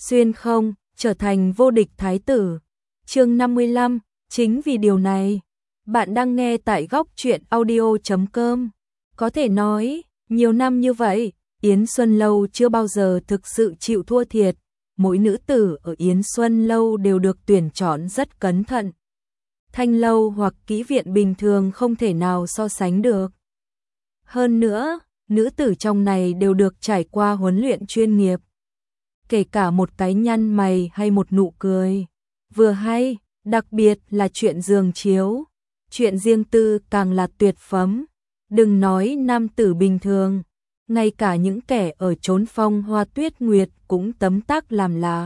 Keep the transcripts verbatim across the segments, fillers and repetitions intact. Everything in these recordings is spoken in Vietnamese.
xuyên không, trở thành vô địch thái tử. Chương năm mươi lăm, chính vì điều này, bạn đang nghe tại góc truyện audio chấm com. Có thể nói, nhiều năm như vậy, Yến Xuân Lâu chưa bao giờ thực sự chịu thua thiệt, mỗi nữ tử ở Yến Xuân Lâu đều được tuyển chọn rất cẩn thận. Thanh lâu hoặc kỹ viện bình thường không thể nào so sánh được. Hơn nữa, nữ tử trong này đều được trải qua huấn luyện chuyên nghiệp. Kể cả một cái nhăn mày hay một nụ cười, vừa hay, đặc biệt là chuyện giường chiếu, chuyện riêng tư càng là tuyệt phẩm. Đừng nói nam tử bình thường, ngay cả những kẻ ở chốn phong hoa tuyết nguyệt cũng tấm tắc làm lạ.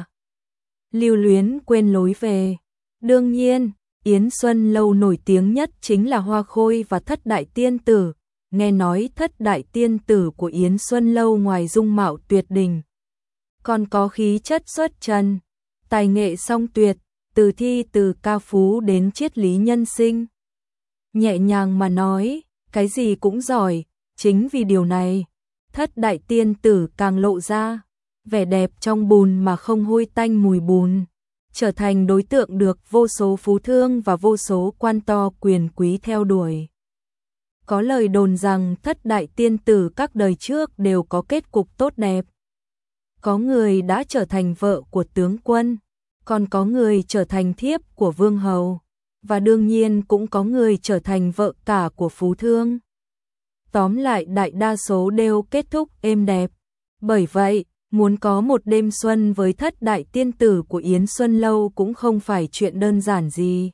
Lưu luyến quên lối về. Đương nhiên, Yến Xuân Lâu nổi tiếng nhất chính là Hoa Khôi và Thất Đại Tiên Tử. Nghe nói Thất Đại Tiên Tử của Yến Xuân Lâu ngoài dung mạo tuyệt đỉnh, còn có khí chất xuất trần, tài nghệ song tuyệt, từ thi từ ca phú đến triết lý nhân sinh. Nhẹ nhàng mà nói, cái gì cũng giỏi, chính vì điều này, Thất Đại Tiên Tử càng lộ ra vẻ đẹp trong bùn mà không hôi tanh mùi bùn, trở thành đối tượng được vô số phú thương và vô số quan to quyền quý theo đuổi. Có lời đồn rằng Thất Đại Tiên Tử các đời trước đều có kết cục tốt đẹp. Có người đã trở thành vợ của tướng quân, còn có người trở thành thiếp của vương hầu, và đương nhiên cũng có người trở thành vợ cả của phú thương. Tóm lại đại đa số đều kết thúc êm đẹp. Bởi vậy, muốn có một đêm xuân với Thất Đại Tiên Tử của Yến Xuân Lâu cũng không phải chuyện đơn giản gì.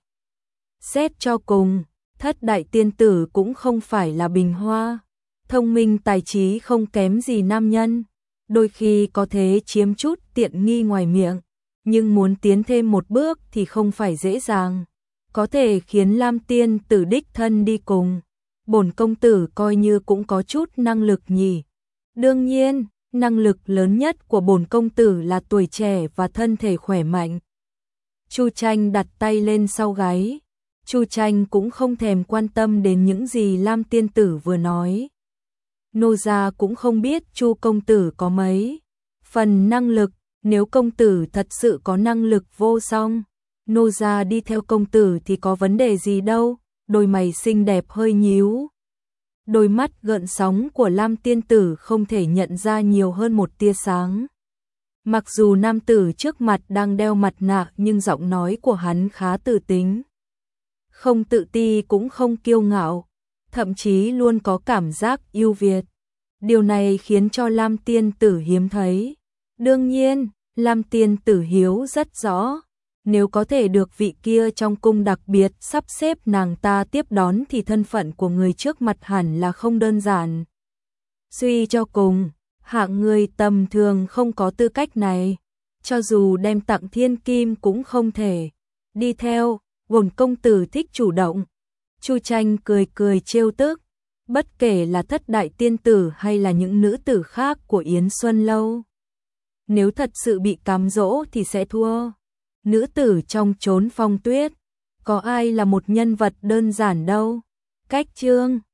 Xét cho cùng, Thất Đại Tiên Tử cũng không phải là bình hoa, thông minh tài trí không kém gì nam nhân, đôi khi có thể chiếm chút tiện nghi ngoài miệng, nhưng muốn tiến thêm một bước thì không phải dễ dàng. Có thể khiến Lam Tiên Tử đích thân đi cùng, bổn công tử coi như cũng có chút năng lực nhỉ. Đương nhiên, năng lực lớn nhất của bổn công tử là tuổi trẻ và thân thể khỏe mạnh. Chu Tranh đặt tay lên sau gáy. Chu Tranh cũng không thèm quan tâm đến những gì Lam Tiên Tử vừa nói. Nô gia cũng không biết Chu công tử có mấy phần năng lực, nếu công tử thật sự có năng lực vô song, nô gia đi theo công tử thì có vấn đề gì đâu. Đôi mày xinh đẹp hơi nhíu. Đôi mắt gợn sóng của Lam Tiên Tử không thể nhận ra nhiều hơn một tia sáng. Mặc dù nam tử trước mặt đang đeo mặt nạ nhưng giọng nói của hắn khá tử tính. Không tự ti cũng không kiêu ngạo, thậm chí luôn có cảm giác ưu việt. Điều này khiến cho Lam Tiên Tử hiếm thấy. Đương nhiên, Lam Tiên Tử hiếu rất rõ, nếu có thể được vị kia trong cung đặc biệt sắp xếp nàng ta tiếp đón thì thân phận của người trước mặt hẳn là không đơn giản. Suy cho cùng, hạng người tầm thường không có tư cách này, cho dù đem tặng thiên kim cũng không thể. Đi theo, bổn công tử thích chủ động. Chu Tranh cười cười trêu tức, bất kể là Thất Đại Tiên Tử hay là những nữ tử khác của Yến Xuân Lâu, nếu thật sự bị cám dỗ thì sẽ thua. Nữ tử trong chốn phong tuyết, có ai là một nhân vật đơn giản đâu. Cách chương